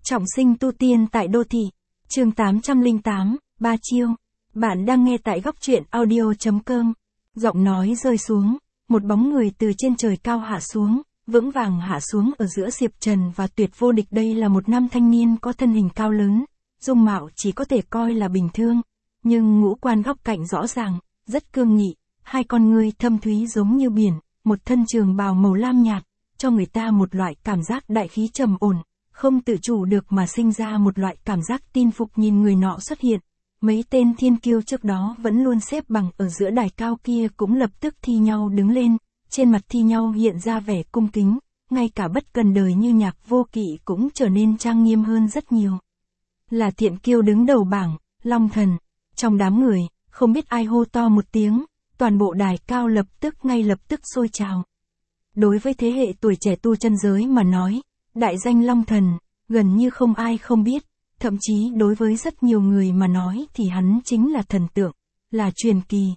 Trọng sinh tu tiên tại đô thị. Chương 808, Ba Chiêu. Bạn đang nghe tại góc truyện audio.com. Giọng nói rơi xuống, một bóng người từ trên trời cao hạ xuống, vững vàng hạ xuống ở giữa Diệp Trần và Tuyệt Vô Địch. Đây là một nam thanh niên có thân hình cao lớn, dung mạo chỉ có thể coi là bình thường, nhưng ngũ quan góc cạnh rõ ràng, rất cương nghị, hai con ngươi thâm thúy giống như biển, một thân trường bào màu lam nhạt, cho người ta một loại cảm giác đại khí trầm ổn, không tự chủ được mà sinh ra một loại cảm giác tin phục. Nhìn người nọ xuất hiện, mấy tên thiên kiêu trước đó vẫn luôn xếp bằng ở giữa đài cao kia cũng lập tức thi nhau đứng lên, trên mặt thi nhau hiện ra vẻ cung kính, ngay cả bất cần đời như Nhạc Vô Kỵ cũng trở nên trang nghiêm hơn rất nhiều. Là thiện kiêu đứng đầu bảng, Long Thần. Trong đám người, không biết ai hô to một tiếng, toàn bộ đài cao ngay lập tức sôi trào. Đối với thế hệ tuổi trẻ tu chân giới mà nói, đại danh Long Thần, gần như không ai không biết, thậm chí đối với rất nhiều người mà nói thì hắn chính là thần tượng, là truyền kỳ.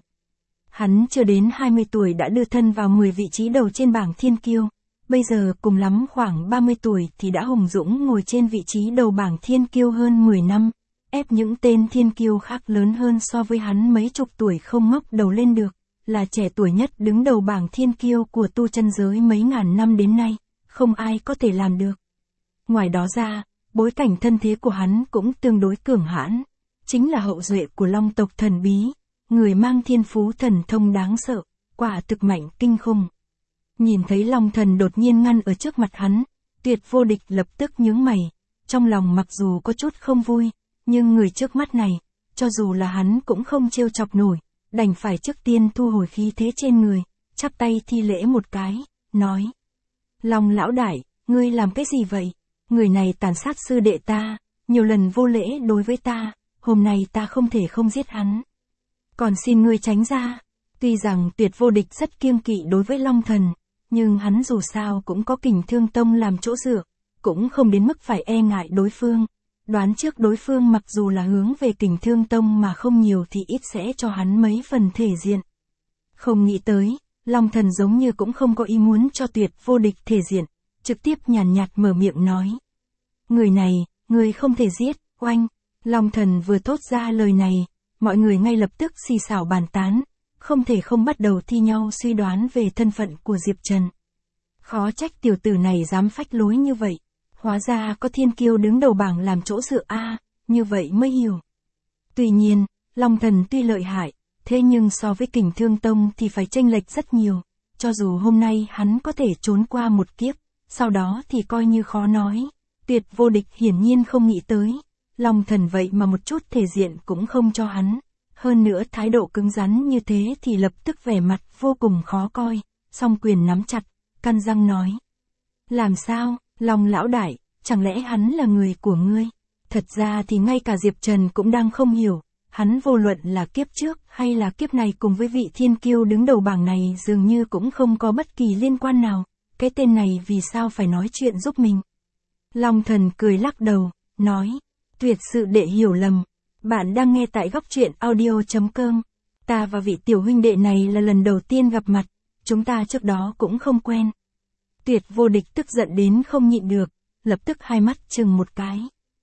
Hắn chưa đến 20 tuổi đã đưa thân vào 10 vị trí đầu trên bảng thiên kiêu, bây giờ cùng lắm khoảng 30 tuổi thì đã hùng dũng ngồi trên vị trí đầu bảng thiên kiêu hơn 10 năm, ép những tên thiên kiêu khác lớn hơn so với hắn mấy chục tuổi không ngóc đầu lên được, là trẻ tuổi nhất đứng đầu bảng thiên kiêu của tu chân giới mấy ngàn năm đến nay, không ai có thể làm được. Ngoài đó ra, bối cảnh thân thế của hắn cũng tương đối cường hãn, chính là hậu duệ của Long tộc thần bí, người mang thiên phú thần thông đáng sợ, quả thực mạnh kinh khủng. Nhìn thấy Long Thần đột nhiên ngăn ở trước mặt hắn, Tuyệt Vô Địch lập tức nhướng mày, trong lòng mặc dù có chút không vui, nhưng người trước mắt này, cho dù là hắn cũng không trêu chọc nổi, đành phải trước tiên thu hồi khí thế trên người, chắp tay thi lễ một cái, nói: Long lão đại, ngươi làm cái gì vậy? Người này tàn sát sư đệ ta, nhiều lần vô lễ đối với ta, hôm nay ta không thể không giết hắn. Còn xin ngươi tránh ra. Tuy rằng Tuyệt Vô Địch rất kiêng kỵ đối với Long Thần, nhưng hắn dù sao cũng có Kình Thương Tông làm chỗ dựa, cũng không đến mức phải e ngại đối phương. Đoán trước đối phương mặc dù là hướng về Kình Thương Tông mà không nhiều thì ít sẽ cho hắn mấy phần thể diện. Không nghĩ tới, Long Thần giống như cũng không có ý muốn cho Tuyệt Vô Địch thể diện, trực tiếp nhàn nhạt mở miệng nói: Người này, người không thể giết. Oanh! Long Thần vừa thốt ra lời này, mọi người ngay lập tức xì xào bàn tán, không thể không bắt đầu thi nhau suy đoán về thân phận của Diệp Trần. Khó trách tiểu tử này dám phách lối như vậy, hóa ra có thiên kiêu đứng đầu bảng làm chỗ dựa a, như vậy mới hiểu. Tuy nhiên, Long Thần tuy lợi hại, thế nhưng so với Kình Thương Tông thì phải chênh lệch rất nhiều, cho dù hôm nay hắn có thể trốn qua một kiếp, sau đó thì coi như khó nói. Tuyệt Vô Địch hiển nhiên không nghĩ tới, Long Thần vậy mà một chút thể diện cũng không cho hắn, hơn nữa thái độ cứng rắn như thế thì lập tức vẻ mặt vô cùng khó coi, song quyền nắm chặt, căn răng nói: Làm sao, Long lão đại, chẳng lẽ hắn là người của ngươi? Thật ra thì ngay cả Diệp Trần cũng đang không hiểu, hắn vô luận là kiếp trước hay là kiếp này cùng với vị thiên kiêu đứng đầu bảng này dường như cũng không có bất kỳ liên quan nào, cái tên này vì sao phải nói chuyện giúp mình? Long Thần cười lắc đầu, nói: Tuyệt sự đệ hiểu lầm, bạn đang nghe tại góc truyện audio.com, ta và vị tiểu huynh đệ này là lần đầu tiên gặp mặt, chúng ta trước đó cũng không quen. Tuyệt Vô Địch tức giận đến không nhịn được, lập tức hai mắt chừng một cái.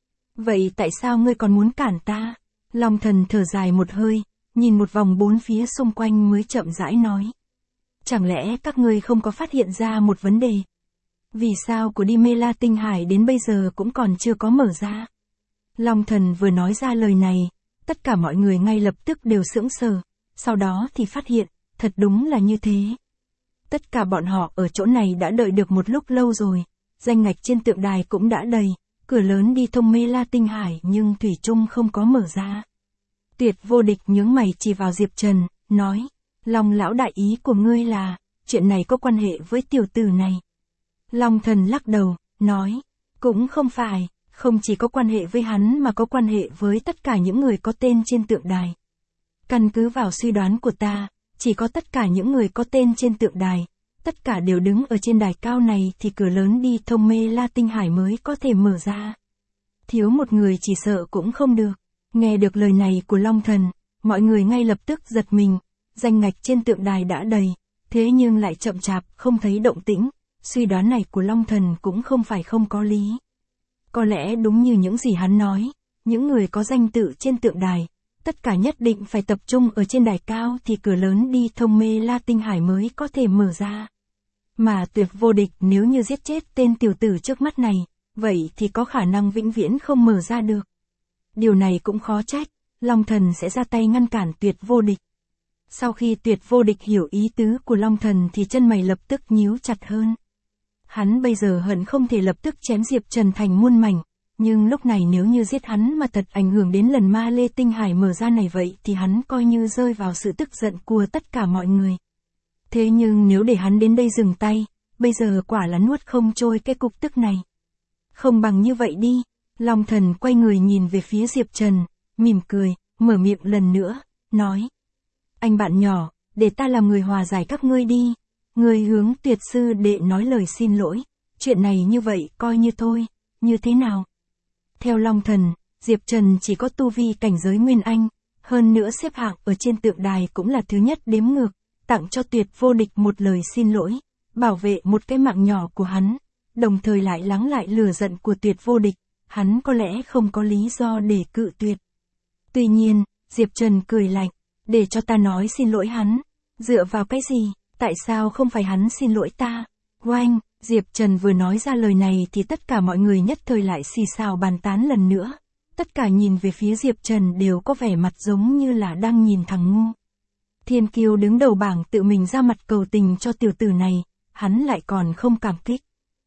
Vậy tại sao ngươi còn muốn cản ta? Long Thần thở dài một hơi, nhìn một vòng bốn phía xung quanh mới chậm rãi nói: Chẳng lẽ các ngươi không có phát hiện ra một vấn đề? Vì sao của đi Mê La Tinh Hải đến bây giờ cũng còn chưa có mở ra? Long Thần vừa nói ra lời này, tất cả mọi người ngay lập tức đều sững sờ, sau đó thì phát hiện, thật đúng là như thế. Tất cả bọn họ ở chỗ này đã đợi được một lúc lâu rồi, danh ngạch trên tượng đài cũng đã đầy, cửa lớn đi thông Mê La Tinh Hải nhưng thủy chung không có mở ra. Tuyệt Vô Địch nhướng mày chỉ vào Diệp Trần, nói: Long lão đại, ý của ngươi là, chuyện này có quan hệ với tiểu tử này? Long Thần lắc đầu, nói: Cũng không phải, không chỉ có quan hệ với hắn mà có quan hệ với tất cả những người có tên trên tượng đài. Căn cứ vào suy đoán của ta, chỉ có tất cả những người có tên trên tượng đài, tất cả đều đứng ở trên đài cao này thì cửa lớn đi thông Mê La Tinh Hải mới có thể mở ra. Thiếu một người chỉ sợ cũng không được. Nghe được lời này của Long Thần, mọi người ngay lập tức giật mình, danh ngạch trên tượng đài đã đầy, thế nhưng lại chậm chạp không thấy động tĩnh, suy đoán này của Long Thần cũng không phải không có lý. Có lẽ đúng như những gì hắn nói, những người có danh tự trên tượng đài, tất cả nhất định phải tập trung ở trên đài cao thì cửa lớn đi thông Mê La Tinh Hải mới có thể mở ra. Mà Tuyệt Vô Địch nếu như giết chết tên tiểu tử trước mắt này, vậy thì có khả năng vĩnh viễn không mở ra được. Điều này cũng khó trách, Long Thần sẽ ra tay ngăn cản Tuyệt Vô Địch. Sau khi Tuyệt Vô Địch hiểu ý tứ của Long Thần thì chân mày lập tức nhíu chặt hơn. Hắn bây giờ hận không thể lập tức chém Diệp Trần thành muôn mảnh, nhưng lúc này nếu như giết hắn mà thật ảnh hưởng đến lần Ma Lê Tinh Hải mở ra này vậy thì hắn coi như rơi vào sự tức giận của tất cả mọi người. Thế nhưng nếu để hắn đến đây dừng tay, bây giờ quả là nuốt không trôi cái cục tức này. Không bằng như vậy đi, Long Thần quay người nhìn về phía Diệp Trần, mỉm cười, mở miệng lần nữa, nói. Anh bạn nhỏ, để ta làm người hòa giải các ngươi đi. Người hướng Tuyệt sư đệ nói lời xin lỗi, chuyện này như vậy coi như thôi, như thế nào? Theo Long Thần, Diệp Trần chỉ có tu vi cảnh giới Nguyên Anh, hơn nữa xếp hạng ở trên tượng đài cũng là thứ nhất đếm ngược, tặng cho Tuyệt Vô Địch một lời xin lỗi, bảo vệ một cái mạng nhỏ của hắn, đồng thời lại lắng lại lửa giận của Tuyệt Vô Địch, hắn có lẽ không có lý do để cự tuyệt. Tuy nhiên, Diệp Trần cười lạnh, để cho ta nói xin lỗi hắn, dựa vào cái gì, tại sao không phải hắn xin lỗi ta? Oanh, Diệp Trần vừa nói ra lời này thì tất cả mọi người nhất thời lại xì xào bàn tán lần nữa, tất cả nhìn về phía Diệp Trần đều có vẻ mặt giống như là đang nhìn thằng ngu. Thiên Kiêu đứng đầu bảng tự mình ra mặt cầu tình cho tiểu tử này, hắn lại còn không cảm kích.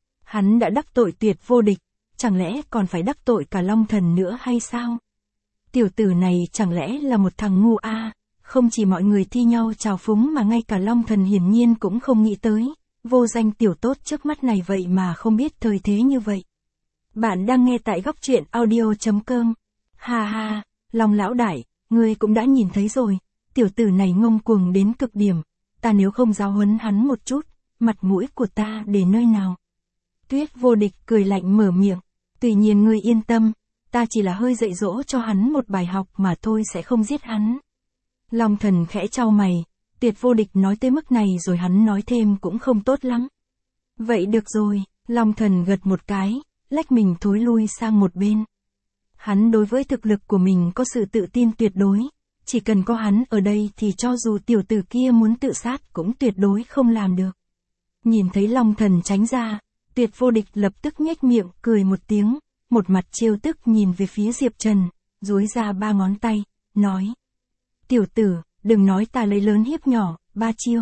Hắn đã đắc tội Tuyệt Vô Địch, chẳng lẽ còn phải đắc tội cả Long Thần nữa hay sao? Tiểu tử này chẳng lẽ là một thằng ngu a? Không chỉ mọi người thi nhau chào phúng mà ngay cả Long Thần hiển nhiên cũng không nghĩ tới, vô danh tiểu tốt trước mắt này vậy mà không biết thời thế như vậy. Bạn đang nghe tại góc truyện audio.com. Ha ha, Long lão đại, ngươi cũng đã nhìn thấy rồi, tiểu tử này ngông cuồng đến cực điểm, ta nếu không giáo huấn hắn một chút, mặt mũi của ta để nơi nào? Tuyệt Vô Địch cười lạnh mở miệng, tuy nhiên ngươi yên tâm, ta chỉ là hơi dạy dỗ cho hắn một bài học mà thôi, sẽ không giết hắn. Long Thần khẽ chau mày, Tuyệt Vô Địch nói tới mức này rồi hắn nói thêm cũng không tốt lắm. Vậy được rồi, Long Thần gật một cái, lách mình thối lui sang một bên. Hắn đối với thực lực của mình có sự tự tin tuyệt đối, chỉ cần có hắn ở đây thì cho dù tiểu tử kia muốn tự sát cũng tuyệt đối không làm được. Nhìn thấy Long Thần tránh ra, Tuyệt Vô Địch lập tức nhếch miệng cười một tiếng, một mặt trêu tức nhìn về phía Diệp Trần, duỗi ra 3 ngón tay, nói. Tiểu tử, đừng nói ta lấy lớn hiếp nhỏ, 3 chiêu.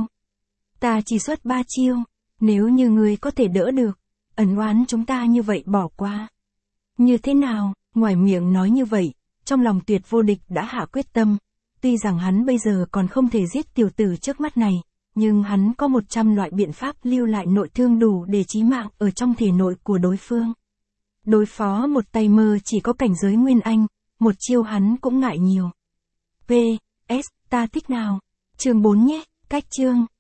Ta chỉ xuất 3 chiêu, nếu như ngươi có thể đỡ được, ẩn oán chúng ta như vậy bỏ qua. Như thế nào, ngoài miệng nói như vậy, trong lòng Tuyệt Vô Địch đã hạ quyết tâm, tuy rằng hắn bây giờ còn không thể giết tiểu tử trước mắt này, nhưng hắn có 100 loại biện pháp lưu lại nội thương đủ để chí mạng ở trong thể nội của đối phương. Đối phó một tay mơ chỉ có cảnh giới Nguyên Anh, một chiêu hắn cũng ngại nhiều. P.S. Ta thích nào? Chương 4 nhé, cách chương.